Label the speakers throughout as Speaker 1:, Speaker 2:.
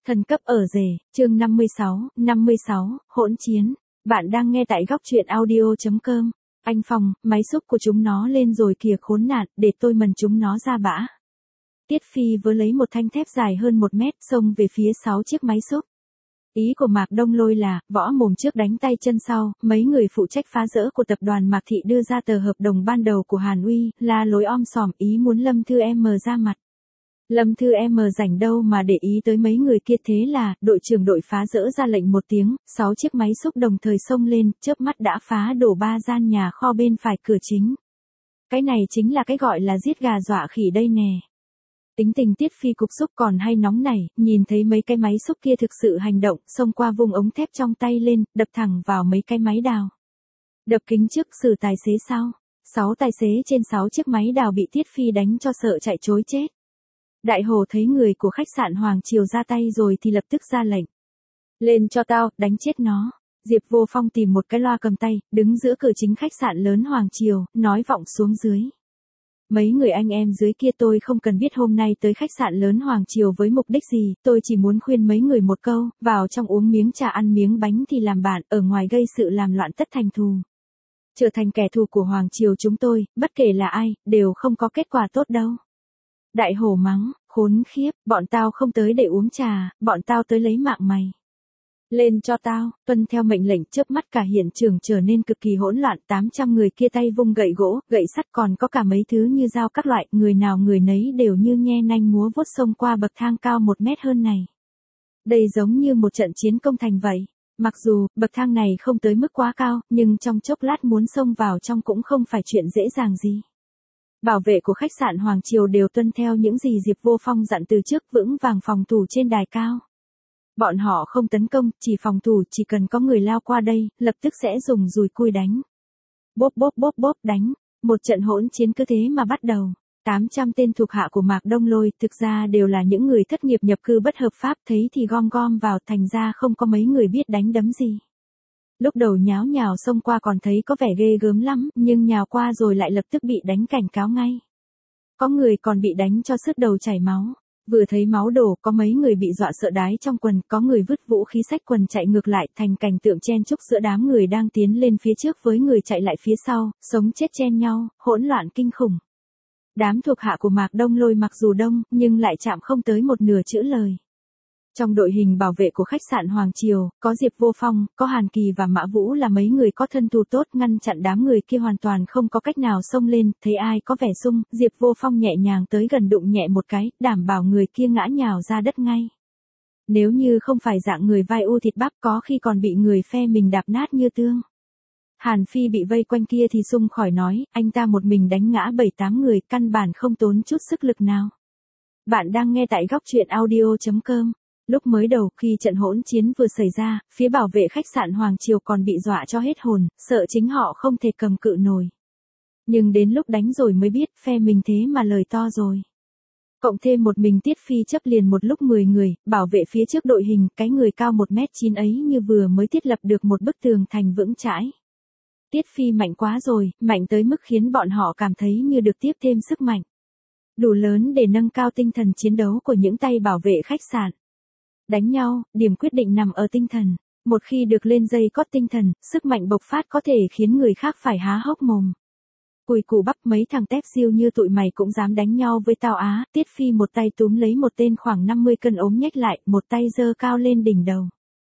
Speaker 1: Thần cấp ở rể, chương 56, hỗn chiến. Bạn đang nghe tại góc truyện audio.com. Anh Phong, máy xúc của chúng nó lên rồi kìa khốn nạn, để tôi mần chúng nó ra bã. Tiết Phi vừa lấy một thanh thép dài hơn 1 mét xông về phía 6 chiếc máy xúc. Ý của Mạc Đông Lôi là, võ mồm trước đánh tay chân sau, mấy người phụ trách phá rỡ của tập đoàn Mạc Thị đưa ra tờ hợp đồng ban đầu của Hàn Uy, là lối om sòm ý muốn Lâm Thư M ra mặt. Lâm Thư M rảnh đâu mà để ý tới mấy người kia, thế là, đội trưởng đội phá rỡ ra lệnh một tiếng, 6 chiếc máy xúc đồng thời xông lên, chớp mắt đã phá đổ 3 gian nhà kho bên phải cửa chính. Cái này chính là cái gọi là giết gà dọa khỉ đây nè. Tính tình Tiết Phi cục xúc còn hay nóng nảy, nhìn thấy mấy cái máy xúc kia thực sự hành động, xông qua vùng ống thép trong tay lên, đập thẳng vào mấy cái máy đào. Đập kính trước xử tài xế sau. 6 tài xế trên 6 chiếc máy đào bị Tiết Phi đánh cho sợ chạy trối chết. Đại Hồ thấy người của khách sạn Hoàng Triều ra tay rồi thì lập tức ra lệnh. Lên cho tao, đánh chết nó. Diệp Vô Phong tìm một cái loa cầm tay, đứng giữa cửa chính khách sạn lớn Hoàng Triều, nói vọng xuống dưới. Mấy người anh em dưới kia tôi không cần biết hôm nay tới khách sạn lớn Hoàng Triều với mục đích gì, tôi chỉ muốn khuyên mấy người một câu, vào trong uống miếng trà ăn miếng bánh thì làm bạn, ở ngoài gây sự làm loạn tất thành thù. Trở thành kẻ thù của Hoàng Triều chúng tôi, bất kể là ai, đều không có kết quả tốt đâu. Đại Hổ mắng, khốn khiếp, bọn tao không tới để uống trà, bọn tao tới lấy mạng mày. Lên cho tao, tuân theo mệnh lệnh, chớp mắt cả hiện trường trở nên cực kỳ hỗn loạn, 800 người kia tay vung gậy gỗ, gậy sắt còn có cả mấy thứ như dao các loại, người nào người nấy đều như nhe nanh múa vuốt xông qua bậc thang cao 1 mét hơn này. Đây giống như một trận chiến công thành vậy. Mặc dù, bậc thang này không tới mức quá cao, nhưng trong chốc lát muốn xông vào trong cũng không phải chuyện dễ dàng gì. Bảo vệ của khách sạn Hoàng Triều đều tuân theo những gì Diệp Vô Phong dặn từ trước, vững vàng phòng thủ trên đài cao. Bọn họ không tấn công, chỉ phòng thủ, chỉ cần có người lao qua đây, lập tức sẽ dùng dùi cui đánh. Bốp bốp bốp bốp đánh, một trận hỗn chiến cứ thế mà bắt đầu. 800 tên thuộc hạ của Mạc Đông Lôi thực ra đều là những người thất nghiệp nhập cư bất hợp pháp, thấy thì gom gom vào, thành ra không có mấy người biết đánh đấm gì. Lúc đầu nháo nhào xông qua còn thấy có vẻ ghê gớm lắm, nhưng nhào qua rồi lại lập tức bị đánh cảnh cáo ngay. Có người còn bị đánh cho sứt đầu chảy máu. Vừa thấy máu đổ, có mấy người bị dọa sợ đái trong quần, có người vứt vũ khí xách quần chạy ngược lại, thành cảnh tượng chen chúc giữa đám người đang tiến lên phía trước với người chạy lại phía sau, sống chết chen nhau, hỗn loạn kinh khủng. Đám thuộc hạ của Mạc Đông Lôi mặc dù đông, nhưng lại chạm không tới một nửa chữ lời. Trong đội hình bảo vệ của khách sạn Hoàng Triều, có Diệp Vô Phong, có Hàn Kỳ và Mã Vũ là mấy người có thân thù tốt, ngăn chặn đám người kia hoàn toàn không có cách nào xông lên, thấy ai có vẻ sung, Diệp Vô Phong nhẹ nhàng tới gần đụng nhẹ một cái, đảm bảo người kia ngã nhào ra đất ngay. Nếu như không phải dạng người vai u thịt bắp có khi còn bị người phe mình đạp nát như tương. Hàn Phi bị vây quanh kia thì sung khỏi nói, anh ta một mình đánh ngã 7-8 người, căn bản không tốn chút sức lực nào. Bạn đang nghe tại góc truyện audio.com. Lúc mới đầu khi trận hỗn chiến vừa xảy ra, phía bảo vệ khách sạn Hoàng Triều còn bị dọa cho hết hồn, sợ chính họ không thể cầm cự nổi. Nhưng đến lúc đánh rồi mới biết phe mình thế mà lời to rồi. Cộng thêm một mình Tiết Phi chấp liền một lúc 10 người, bảo vệ phía trước đội hình, cái người cao 1m9 ấy như vừa mới thiết lập được một bức tường thành vững chãi. Tiết Phi mạnh quá rồi, mạnh tới mức khiến bọn họ cảm thấy như được tiếp thêm sức mạnh. Đủ lớn để nâng cao tinh thần chiến đấu của những tay bảo vệ khách sạn. Đánh nhau, điểm quyết định nằm ở tinh thần. Một khi được lên dây cót tinh thần, sức mạnh bộc phát có thể khiến người khác phải há hốc mồm. Cùi củ bắp mấy thằng tép siêu như tụi mày cũng dám đánh nhau với tao á. Tiết Phi một tay túm lấy một tên khoảng 50 cân ốm nhách lại, một tay giơ cao lên đỉnh đầu.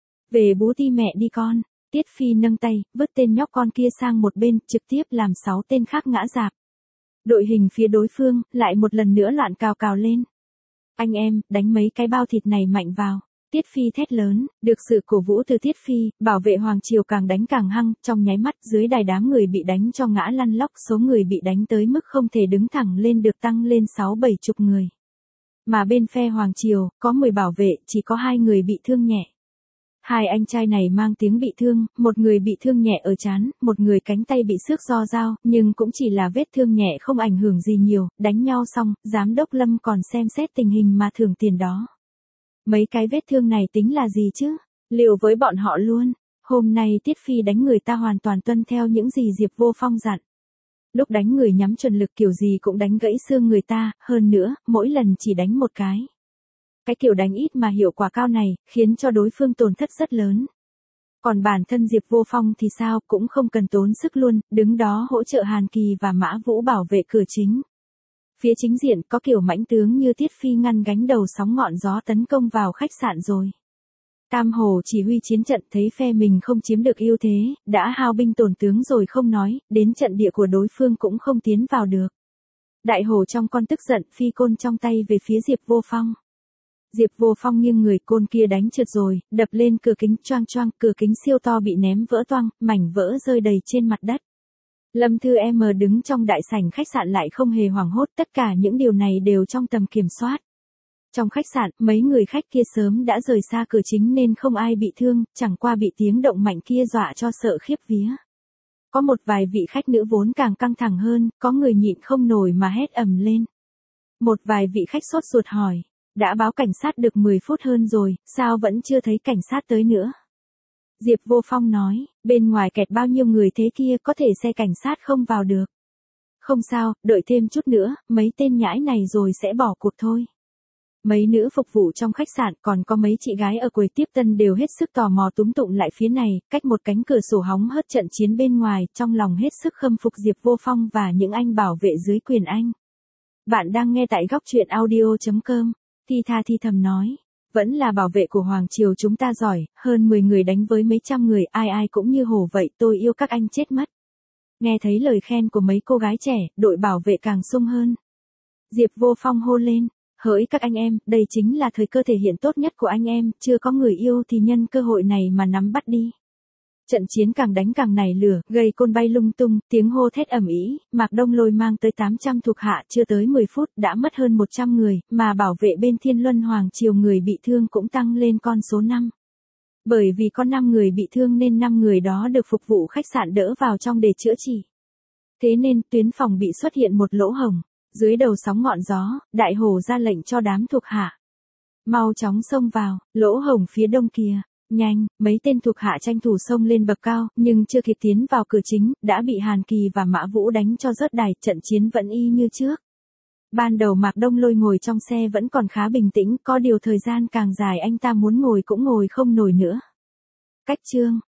Speaker 1: Về bú ti mẹ đi con. Tiết Phi nâng tay, vứt tên nhóc con kia sang một bên, trực tiếp làm 6 tên khác ngã rạp. Đội hình phía đối phương, lại một lần nữa loạn cào cào lên. Anh em, đánh mấy cái bao thịt này mạnh vào. Tiết Phi thét lớn, được sự cổ vũ từ Tiết Phi, bảo vệ Hoàng Triều càng đánh càng hăng, trong nháy mắt dưới đài đám người bị đánh cho ngã lăn lóc, số người bị đánh tới mức không thể đứng thẳng lên được tăng lên 6-7 chục người. Mà bên phe Hoàng Triều, có 10 bảo vệ, chỉ có 2 người bị thương nhẹ. 2 anh trai này mang tiếng bị thương, một người bị thương nhẹ ở trán, một người cánh tay bị xước do dao, nhưng cũng chỉ là vết thương nhẹ không ảnh hưởng gì nhiều, đánh nhau xong, giám đốc Lâm còn xem xét tình hình mà thưởng tiền đó. Mấy cái vết thương này tính là gì chứ? Liều với bọn họ luôn. Hôm nay Tiết Phi đánh người ta hoàn toàn tuân theo những gì Diệp Vô Phong dặn. Lúc đánh người nhắm chuẩn lực kiểu gì cũng đánh gãy xương người ta, hơn nữa, mỗi lần chỉ đánh một cái. Cái kiểu đánh ít mà hiệu quả cao này, khiến cho đối phương tổn thất rất lớn. Còn bản thân Diệp Vô Phong thì sao, cũng không cần tốn sức luôn, đứng đó hỗ trợ Hàn Kỳ và Mã Vũ bảo vệ cửa chính. Phía chính diện có kiểu mãnh tướng như Tiết Phi ngăn gánh đầu sóng ngọn gió tấn công vào khách sạn rồi. Tam Hồ chỉ huy chiến trận thấy phe mình không chiếm được ưu thế, đã hao binh tổn tướng rồi không nói, đến trận địa của đối phương cũng không tiến vào được. Đại Hồ trong con tức giận phi côn trong tay về phía Diệp Vô Phong. Diệp Vô Phong nghiêng người, côn kia đánh trượt rồi, đập lên cửa kính choang choang, cửa kính siêu to bị ném vỡ toang, mảnh vỡ rơi đầy trên mặt đất. Lâm Thư M đứng trong đại sảnh khách sạn lại không hề hoảng hốt, tất cả những điều này đều trong tầm kiểm soát. Trong khách sạn, mấy người khách kia sớm đã rời xa cửa chính nên không ai bị thương, chẳng qua bị tiếng động mạnh kia dọa cho sợ khiếp vía. Có một vài vị khách nữ vốn càng căng thẳng hơn, có người nhịn không nổi mà hét ầm lên. Một vài vị khách sốt ruột hỏi, đã báo cảnh sát được 10 phút hơn rồi, sao vẫn chưa thấy cảnh sát tới nữa? Diệp Vô Phong nói, bên ngoài kẹt bao nhiêu người thế kia, có thể xe cảnh sát không vào được. Không sao, đợi thêm chút nữa, mấy tên nhãi này rồi sẽ bỏ cuộc thôi. Mấy nữ phục vụ trong khách sạn còn có mấy chị gái ở quầy tiếp tân đều hết sức tò mò túm tụm lại phía này, cách một cánh cửa sổ hóng hớt trận chiến bên ngoài, trong lòng hết sức khâm phục Diệp Vô Phong và những anh bảo vệ dưới quyền anh. Bạn đang nghe tại góc truyện audio.com, Thi Tha Thi thầm nói, vẫn là bảo vệ của Hoàng Triều chúng ta giỏi, hơn 10 người đánh với mấy trăm người, ai ai cũng như hổ vậy, tôi yêu các anh chết mất. Nghe thấy lời khen của mấy cô gái trẻ, đội bảo vệ càng sung hơn. Diệp Vô Phong hô lên. Hỡi các anh em, đây chính là thời cơ thể hiện tốt nhất của anh em, chưa có người yêu thì nhân cơ hội này mà nắm bắt đi. Trận chiến càng đánh càng nảy lửa, gây côn bay lung tung, tiếng hô thét ầm ĩ, Mạc Đông Lôi mang tới 800 thuộc hạ chưa tới 10 phút đã mất hơn 100 người, mà bảo vệ bên Thiên Luân Hoàng Triều người bị thương cũng tăng lên con số 5. Bởi vì có 5 người bị thương nên 5 người đó được phục vụ khách sạn đỡ vào trong để chữa trị. Thế nên tuyến phòng bị xuất hiện một lỗ hổng. Dưới đầu sóng ngọn gió, Đại Hồ ra lệnh cho đám thuộc hạ. Mau chóng xông vào, lỗ hổng phía đông kia. Nhanh, mấy tên thuộc hạ tranh thủ xông lên bậc cao, nhưng chưa kịp tiến vào cửa chính, đã bị Hàn Kỳ và Mã Vũ đánh cho rớt đài, trận chiến vẫn y như trước. Ban đầu Mạc Đông Lôi ngồi trong xe vẫn còn khá bình tĩnh, có điều thời gian càng dài anh ta muốn ngồi cũng ngồi không nổi nữa. Cách chương